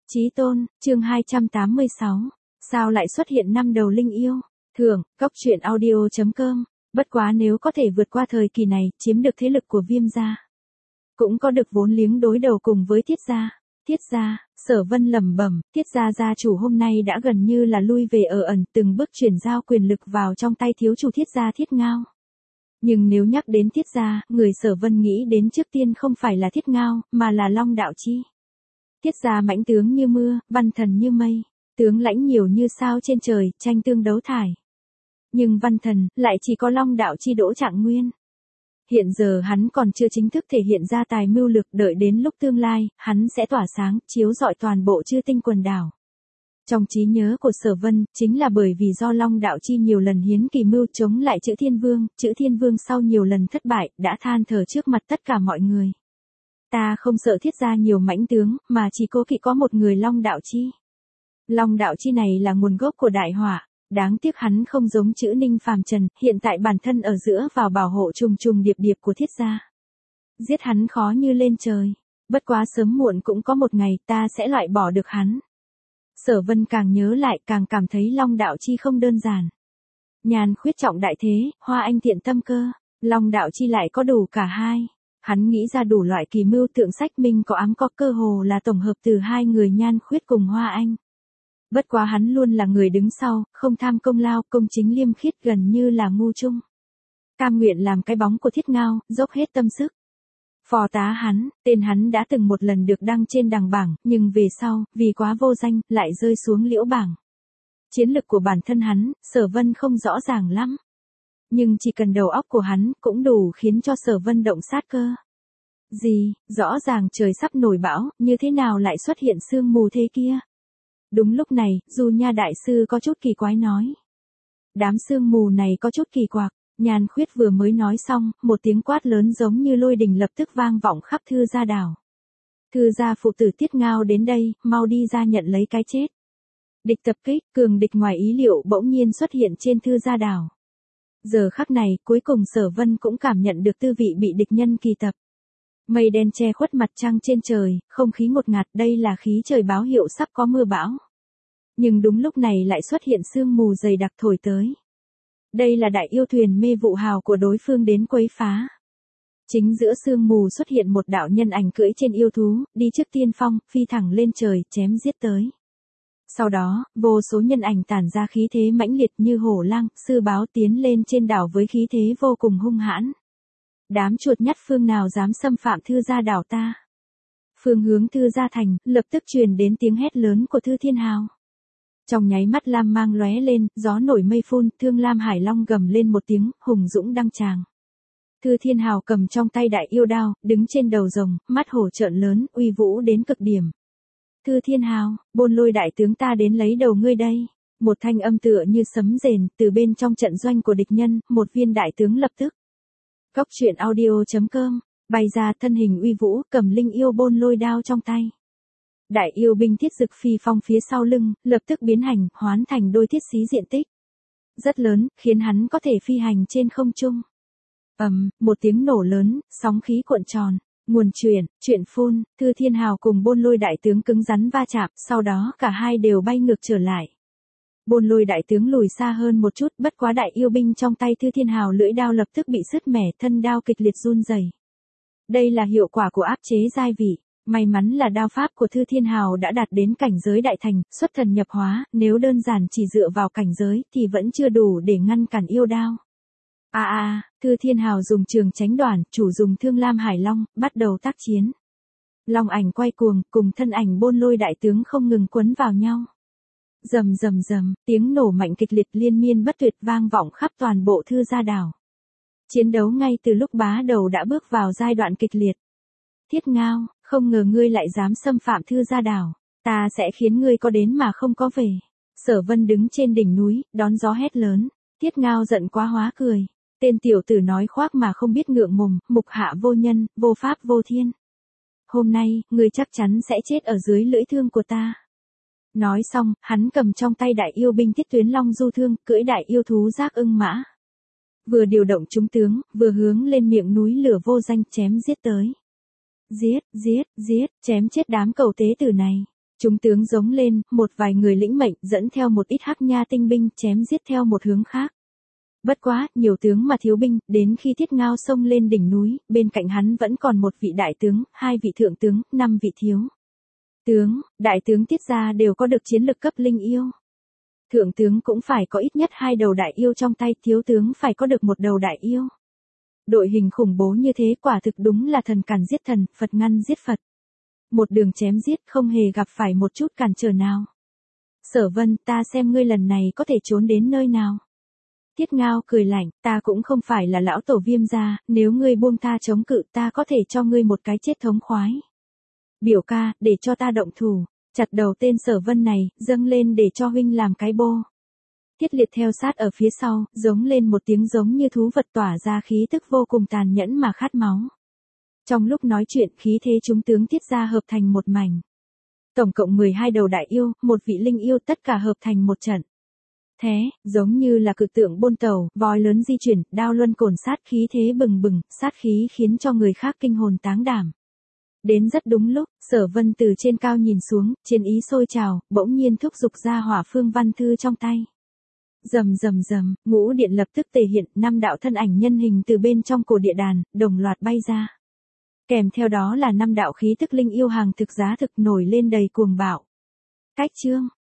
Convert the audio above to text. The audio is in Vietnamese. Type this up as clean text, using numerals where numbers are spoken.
Chí tôn, chương 286. Sao lại xuất hiện năm đầu linh yêu? Thưởng, Cốc truyện audio.com. Bất quá nếu có thể vượt qua thời kỳ này, chiếm được thế lực của Viêm gia, cũng có được vốn liếng đối đầu cùng với Thiết gia. Thiết gia, Sở Vân lẩm bẩm, Thiết gia gia chủ hôm nay đã gần như là lui về ở ẩn, từng bước chuyển giao quyền lực vào trong tay thiếu chủ Thiết gia Thiết Ngao. Nhưng nếu nhắc đến Thiết gia, người Sở Vân nghĩ đến trước tiên không phải là Thiết Ngao, mà là Long Đạo Chi. Thiết gia mãnh tướng như mưa, văn thần như mây, tướng lãnh nhiều như sao trên trời, tranh tương đấu thải. Nhưng văn thần, lại chỉ có Long Đạo Chi Đỗ Trạng Nguyên. Hiện giờ hắn còn chưa chính thức thể hiện ra tài mưu lược, đợi đến lúc tương lai, hắn sẽ tỏa sáng, chiếu rọi toàn bộ Chư Tinh quần đảo. Trong trí nhớ của Sở Vân, chính là bởi vì do Long Đạo Chi nhiều lần hiến kỳ mưu chống lại Chữ Thiên Vương sau nhiều lần thất bại, đã than thở trước mặt tất cả mọi người. Ta không sợ Thiết gia nhiều mãnh tướng, mà chỉ cố kỵ có một người Long Đạo Chi. Long Đạo Chi này là nguồn gốc của đại họa, đáng tiếc hắn không giống Chữ Ninh phàm trần, hiện tại bản thân ở giữa vào bảo hộ trùng trùng điệp điệp của Thiết gia. Giết hắn khó như lên trời, bất quá sớm muộn cũng có một ngày ta sẽ loại bỏ được hắn. Sở Vân càng nhớ lại càng cảm thấy Long Đạo Chi không đơn giản. Nhàn khuyết trọng đại thế, hoa anh thiện tâm cơ, Long Đạo Chi lại có đủ cả hai. Hắn nghĩ ra đủ loại kỳ mưu tượng sách minh có ám có cơ hồ là tổng hợp từ hai người Nhan Khuyết cùng Hoa Anh. Bất quá hắn luôn là người đứng sau, không tham công lao, công chính liêm khiết, gần như là ngu chung. Cam nguyện làm cái bóng của Thiết Ngao, dốc hết tâm sức. Phò tá hắn, tên hắn đã từng một lần được đăng trên đằng bảng, nhưng về sau, vì quá vô danh, lại rơi xuống liễu bảng. Chiến lực của bản thân hắn, Sở Vân không rõ ràng lắm. Nhưng chỉ cần đầu óc của hắn, cũng đủ khiến cho Sở Vân động sát cơ. Gì, rõ ràng trời sắp nổi bão, như thế nào lại xuất hiện sương mù thế kia? Đúng lúc này, Du Nha Đại Sư có chút kỳ quái nói. Đám sương mù này có chút kỳ quặc. Nhan Khuyết vừa mới nói xong, một tiếng quát lớn giống như lôi đình lập tức vang vọng khắp Thư gia đảo. Thư gia phụ tử Thiết Ngao đến đây, mau đi ra nhận lấy cái chết. Địch tập kích, cường địch ngoài ý liệu bỗng nhiên xuất hiện trên Thư gia đảo. Giờ khắc này, cuối cùng Sở Vân cũng cảm nhận được tư vị bị địch nhân kỳ tập. Mây đen che khuất mặt trăng trên trời, không khí ngột ngạt, đây là khí trời báo hiệu sắp có mưa bão. Nhưng đúng lúc này lại xuất hiện sương mù dày đặc thổi tới. Đây là đại yêu thuyền mê vụ hào của đối phương đến quấy phá. Chính giữa sương mù xuất hiện một đạo nhân ảnh cưỡi trên yêu thú, đi trước tiên phong, phi thẳng lên trời, chém giết tới. Sau đó, vô số nhân ảnh tản ra khí thế mãnh liệt như hổ lang, sư báo tiến lên trên đảo với khí thế vô cùng hung hãn. Đám chuột nhắt phương nào dám xâm phạm Thư gia đảo ta? Phương hướng Thư gia thành, lập tức truyền đến tiếng hét lớn của Thư Thiên Hào. Trong nháy mắt lam mang lóe lên, gió nổi mây phun, Thương Lam Hải Long gầm lên một tiếng, hùng dũng đăng tràng. Thư Thiên Hào cầm trong tay đại yêu đao, đứng trên đầu rồng, mắt hổ trợn lớn, uy vũ đến cực điểm. Thư Thiên Hào, Bôn Lôi đại tướng ta đến lấy đầu ngươi đây. Một thanh âm tựa như sấm rền, từ bên trong trận doanh của địch nhân, một viên đại tướng lập tức. Cốc truyện audio.com, bay ra thân hình uy vũ, cầm linh yêu Bôn Lôi đao trong tay. Đại yêu binh thiết dực phi phong phía sau lưng, lập tức biến hành, hoán thành đôi thiết xí diện tích rất lớn, khiến hắn có thể phi hành trên không trung. Một tiếng nổ lớn, sóng khí cuộn tròn, nguồn chuyển phun, Thư Thiên Hào cùng Bôn Lôi đại tướng cứng rắn va chạm, sau đó cả hai đều bay ngược trở lại. Bôn Lôi đại tướng lùi xa hơn một chút, bất quá đại yêu binh trong tay Thư Thiên Hào lưỡi đao lập tức bị sứt mẻ, thân đao kịch liệt run rẩy. Đây là hiệu quả của áp chế giai vị. May mắn là đao pháp của Thư Thiên Hào đã đạt đến cảnh giới đại thành, xuất thần nhập hóa, nếu đơn giản chỉ dựa vào cảnh giới thì vẫn chưa đủ để ngăn cản yêu đao. Thư Thiên Hào dùng trường tránh đoản, chủ dùng Thương Lam Hải Long, bắt đầu tác chiến. Long ảnh quay cuồng, cùng thân ảnh Bôn Lôi đại tướng không ngừng quấn vào nhau. Rầm rầm rầm, tiếng nổ mạnh kịch liệt liên miên bất tuyệt vang vọng khắp toàn bộ Thư gia đảo. Chiến đấu ngay từ lúc bá đầu đã bước vào giai đoạn kịch liệt. Thiết Ngao, không ngờ ngươi lại dám xâm phạm Thư gia đảo, ta sẽ khiến ngươi có đến mà không có về. Sở Vân đứng trên đỉnh núi, đón gió hét lớn. Thiết Ngao giận quá hóa cười. Tên tiểu tử nói khoác mà không biết ngượng mồm, mục hạ vô nhân, vô pháp vô thiên. Hôm nay, ngươi chắc chắn sẽ chết ở dưới lưỡi thương của ta. Nói xong, hắn cầm trong tay đại yêu binh Thiết Tuyến Long Du Thương, cưỡi đại yêu thú Giác Ưng Mã. Vừa điều động chúng tướng, vừa hướng lên miệng núi lửa vô danh chém giết tới. Giết, chém chết đám cầu tế tử này. Chúng tướng giống lên, một vài người lĩnh mệnh dẫn theo một ít hắc nha tinh binh chém giết theo một hướng khác. Bất quá, nhiều tướng mà thiếu binh, đến khi Thiết Ngao xông lên đỉnh núi, bên cạnh hắn vẫn còn một vị đại tướng, 2 vị thượng tướng, 5 vị thiếu tướng, đại tướng Tiết gia đều có được chiến lực cấp linh yêu. Thượng tướng cũng phải có ít nhất 2 đầu đại yêu trong tay, thiếu tướng phải có được một đầu đại yêu. Đội hình khủng bố như thế quả thực đúng là thần càn giết thần, Phật ngăn giết Phật. Một đường chém giết không hề gặp phải một chút cản trở nào. Sở Vân, ta xem ngươi lần này có thể trốn đến nơi nào. Tiết Ngao cười lạnh, ta cũng không phải là lão tổ Viêm gia, nếu ngươi buông tha chống cự ta có thể cho ngươi một cái chết thống khoái. Biểu ca, để cho ta động thủ, chặt đầu tên Sở Vân này, dâng lên để cho huynh làm cái bô. Tiết Liệt theo sát ở phía sau, giống lên một tiếng giống như thú vật tỏa ra khí tức vô cùng tàn nhẫn mà khát máu. Trong lúc nói chuyện, khí thế chúng tướng Tiết gia hợp thành một mảnh. Tổng cộng 12 đầu đại yêu, một vị linh yêu tất cả hợp thành một trận. Thế, giống như là cự tượng bôn tàu, voi lớn di chuyển, đao luân cồn sát khí thế bừng bừng, sát khí khiến cho người khác kinh hồn táng đảm. Đến rất đúng lúc, Sở Vân từ trên cao nhìn xuống, chiến ý sôi trào, bỗng nhiên thúc giục ra hỏa phương văn thư trong tay. Rầm rầm rầm, ngũ điện lập tức tề hiện, 5 đạo thân ảnh nhân hình từ bên trong cổ địa đàn, đồng loạt bay ra. Kèm theo đó là 5 đạo khí tức linh yêu hàng thực giá thực nổi lên đầy cuồng bạo. Cách chương